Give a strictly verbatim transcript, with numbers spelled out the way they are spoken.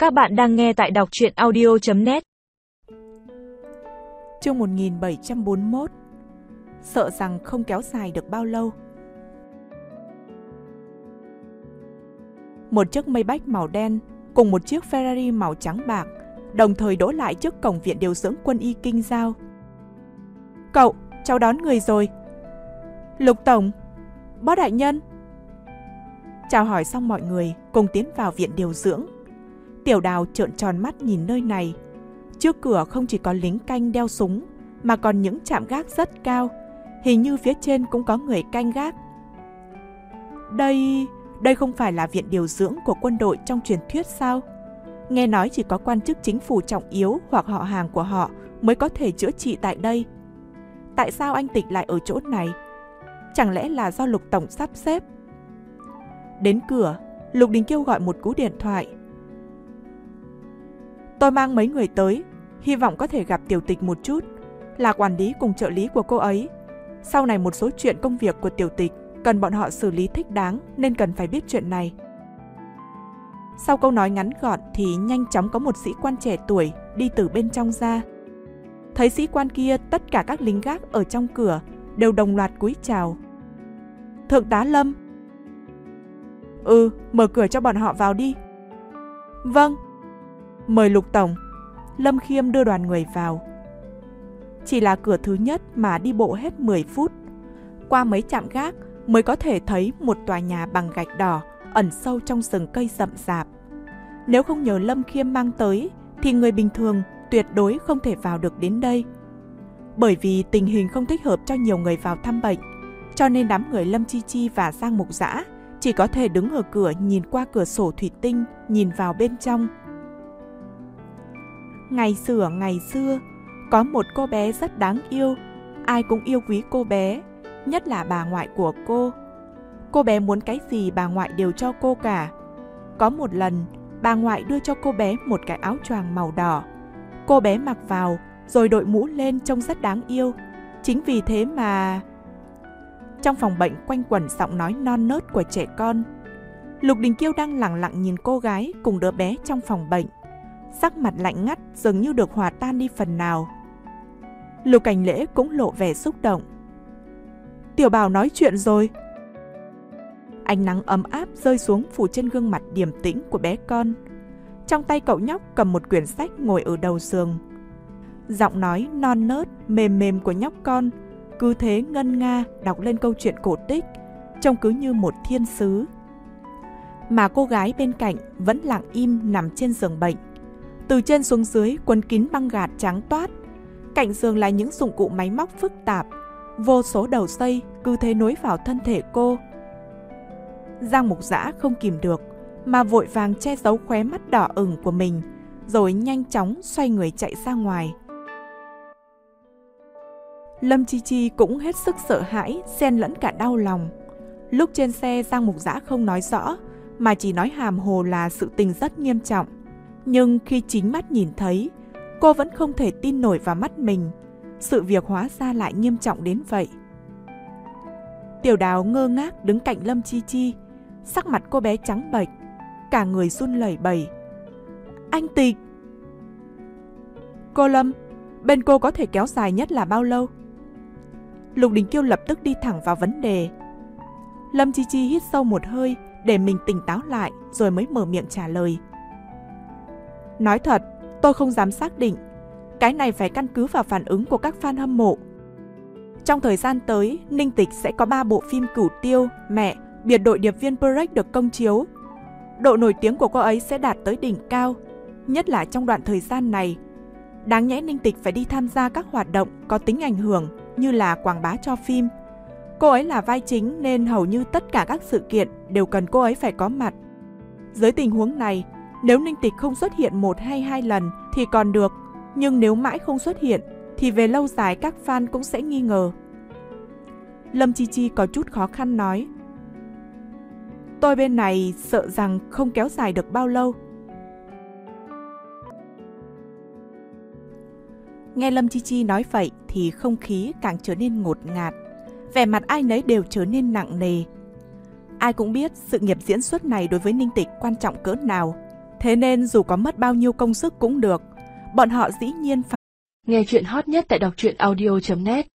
Các bạn đang nghe tại đọc truyện audio chấm net. Chương một nghìn bảy trăm bốn mươi mốt. Sợ rằng không kéo dài được bao lâu. Một chiếc Maybach màu đen cùng một chiếc Ferrari màu trắng bạc đồng thời đỗ lại trước cổng viện điều dưỡng quân y Kinh Giao. Cậu, cháu đón người rồi. Lục tổng, bó đại nhân. Chào hỏi xong mọi người cùng tiến vào viện điều dưỡng. Tiểu Đào trợn tròn mắt nhìn nơi này. Trước cửa không chỉ có lính canh đeo súng mà còn những trạm gác rất cao. Hình như phía trên cũng có người canh gác. Đây... đây không phải là viện điều dưỡng của quân đội trong truyền thuyết sao? Nghe nói chỉ có quan chức chính phủ trọng yếu hoặc họ hàng của họ mới có thể chữa trị tại đây. Tại sao anh Tịch lại ở chỗ này? Chẳng lẽ là do Lục tổng sắp xếp? Đến cửa, Lục Đình Kiêu gọi một cú điện thoại. Tôi mang mấy người tới, hy vọng có thể gặp Tiểu Tịch một chút, là quản lý cùng trợ lý của cô ấy. Sau này một số chuyện công việc của Tiểu Tịch cần bọn họ xử lý thích đáng nên cần phải biết chuyện này. Sau câu nói ngắn gọn thì nhanh chóng có một sĩ quan trẻ tuổi đi từ bên trong ra. Thấy sĩ quan kia, tất cả các lính gác ở trong cửa đều đồng loạt cúi chào. Thượng tá Lâm. Ừ, mở cửa cho bọn họ vào đi. Vâng. Mời Lục tổng. Lâm Khiêm đưa đoàn người vào. Chỉ là cửa thứ nhất mà đi bộ hết mười phút. Qua mấy trạm gác mới có thể thấy một tòa nhà bằng gạch đỏ ẩn sâu trong rừng cây rậm rạp. Nếu không nhờ Lâm Khiêm mang tới thì người bình thường tuyệt đối không thể vào được đến đây. Bởi vì tình hình không thích hợp cho nhiều người vào thăm bệnh, cho nên đám người Lâm Chi Chi và Giang Mục Dã chỉ có thể đứng ở cửa nhìn qua cửa sổ thủy tinh, nhìn vào bên trong. Ngày xưa ngày xưa, có một cô bé rất đáng yêu, ai cũng yêu quý cô bé, nhất là bà ngoại của cô. Cô bé muốn cái gì bà ngoại đều cho cô cả. Có một lần, bà ngoại đưa cho cô bé một cái áo choàng màu đỏ. Cô bé mặc vào, rồi đội mũ lên trông rất đáng yêu. Chính vì thế mà... Trong phòng bệnh quanh quẩn giọng nói non nớt của trẻ con. Lục Đình Kiêu đang lẳng lặng nhìn cô gái cùng đứa bé trong phòng bệnh. Sắc mặt lạnh ngắt dường như được hòa tan đi phần nào. Lục Cảnh Lễ cũng lộ vẻ xúc động. Tiểu Bảo nói chuyện rồi. Ánh nắng ấm áp rơi xuống phủ trên gương mặt điềm tĩnh của bé con. Trong tay cậu nhóc cầm một quyển sách ngồi ở đầu giường. Giọng nói non nớt, mềm mềm của nhóc con cứ thế ngân nga đọc lên câu chuyện cổ tích, trông cứ như một thiên sứ. Mà cô gái bên cạnh vẫn lặng im nằm trên giường bệnh. Từ trên xuống dưới quấn kín băng gạc trắng toát. Cạnh giường là những dụng cụ máy móc phức tạp, vô số đầu dây cứ thế nối vào thân thể cô. Giang Mục Dã không kìm được mà vội vàng che giấu khóe mắt đỏ ửng của mình, rồi nhanh chóng xoay người chạy ra ngoài. Lâm Chi Chi cũng hết sức sợ hãi, xen lẫn cả đau lòng. Lúc trên xe, Giang Mục Dã không nói rõ mà chỉ nói hàm hồ là sự tình rất nghiêm trọng. Nhưng khi chính mắt nhìn thấy, cô vẫn không thể tin nổi vào mắt mình. Sự việc hóa ra lại nghiêm trọng đến vậy. Tiểu Đào ngơ ngác đứng cạnh Lâm Chi Chi. Sắc mặt cô bé trắng bệch, cả người run lẩy bẩy. Anh Tịch! Cô Lâm, bên cô có thể kéo dài nhất là bao lâu? Lục Đình Kiêu lập tức đi thẳng vào vấn đề. Lâm Chi Chi hít sâu một hơi để mình tỉnh táo lại rồi mới mở miệng trả lời. Nói thật, tôi không dám xác định. Cái này phải căn cứ vào phản ứng của các fan hâm mộ. Trong thời gian tới, Ninh Tịch sẽ có ba bộ phim Cửu Tiêu, Mẹ, Biệt đội điệp viên Break được công chiếu. Độ nổi tiếng của cô ấy sẽ đạt tới đỉnh cao, nhất là trong đoạn thời gian này. Đáng nhẽ Ninh Tịch phải đi tham gia các hoạt động có tính ảnh hưởng như là quảng bá cho phim. Cô ấy là vai chính nên hầu như tất cả các sự kiện đều cần cô ấy phải có mặt. Dưới tình huống này, nếu Ninh Tịch không xuất hiện một hay hai lần thì còn được, nhưng nếu mãi không xuất hiện thì về lâu dài các fan cũng sẽ nghi ngờ. Lâm Chi Chi có chút khó khăn nói. Tôi bên này sợ rằng không kéo dài được bao lâu. Nghe Lâm Chi Chi nói vậy thì không khí càng trở nên ngột ngạt. Vẻ mặt ai nấy đều trở nên nặng nề. Ai cũng biết sự nghiệp diễn xuất này đối với Ninh Tịch quan trọng cỡ nào. Thế nên dù có mất bao nhiêu công sức cũng được, bọn họ dĩ nhiên phải. Nghe chuyện hot nhất tại đọc truyện audio chấm net